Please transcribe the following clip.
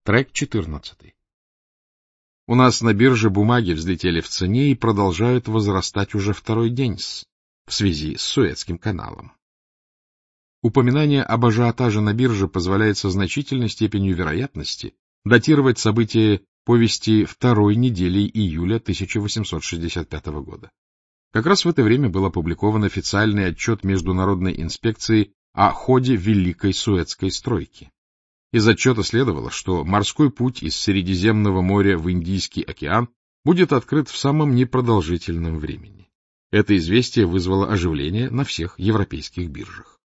Трек 14. У нас на бирже бумаги взлетели в цене и продолжают возрастать уже второй день в связи с Суэцким каналом. Упоминание об ажиотаже на бирже позволяет со значительной степенью вероятности датировать события повести второй недели июля 1865 года. Как раз в это время был опубликован официальный отчет Международной инспекции о ходе Великой Суэцкой стройки. Из отчета следовало, что морской путь из Средиземного моря в Индийский океан будет открыт в самом непродолжительном времени. Это известие вызвало оживление на всех европейских биржах.